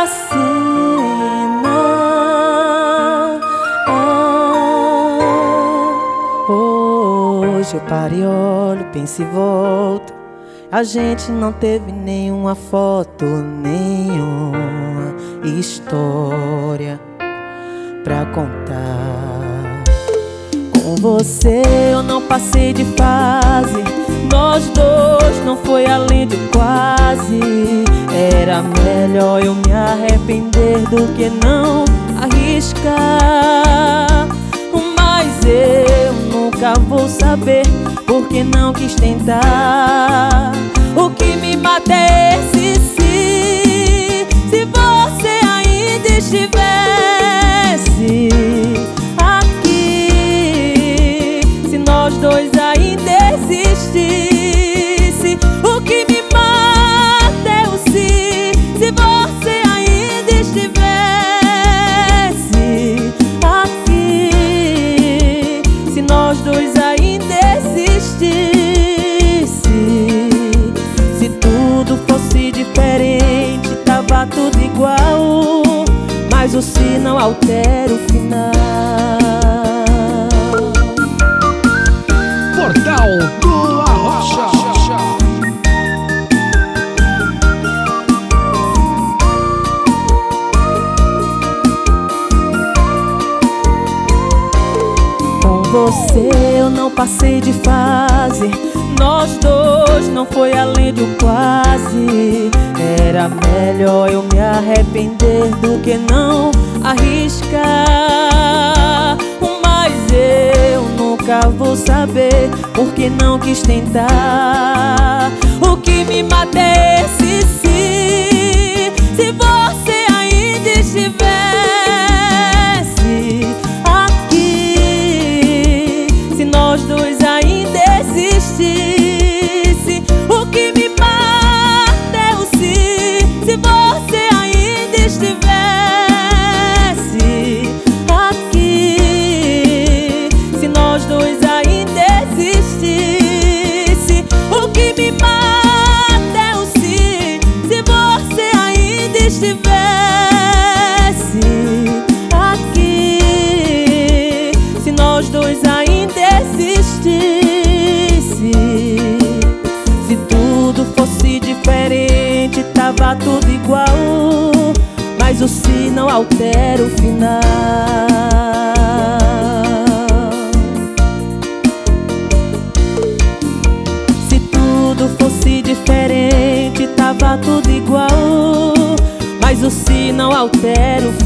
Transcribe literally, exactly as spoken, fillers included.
cena. Ah, hoje eu paro e olho, penso e volto. A gente não teve nenhuma foto, nenhuma história pra contar. Com você eu não passei de fase, nós dois não foi além de quase. Era melhor eu me arrepender do que não arriscar. Mas eu nunca vou saber porque não quis tentar. O que me mata é esse se, se você ainda estivesse aqui, se nós dois ainda existisse. O que me mata é o se, se você ainda estivesse aqui, se nós dois ainda existisse. Se tudo fosse diferente, tava tudo igual, mas o se não altera o final. Portal do Arrocha. Com você eu não passei de fase, nós dois não foi além do quase. Era melhor eu me arrepender do que não arriscar. Mas eu nunca vou saber porque não quis tentar. O que me mata é esse se, se você ainda estivesse aqui, se nós dois ainda existisse. O que me mata é o se, se você ainda estivesse aqui, se nós dois ainda existisse. O que me mata é o se, se você ainda estivesse aqui, se nós dois ainda existisse. Se tudo fosse diferente, tava tudo igual, mas o se não altera o final. Se tudo fosse diferente, tava tudo igual, mas o se não altera o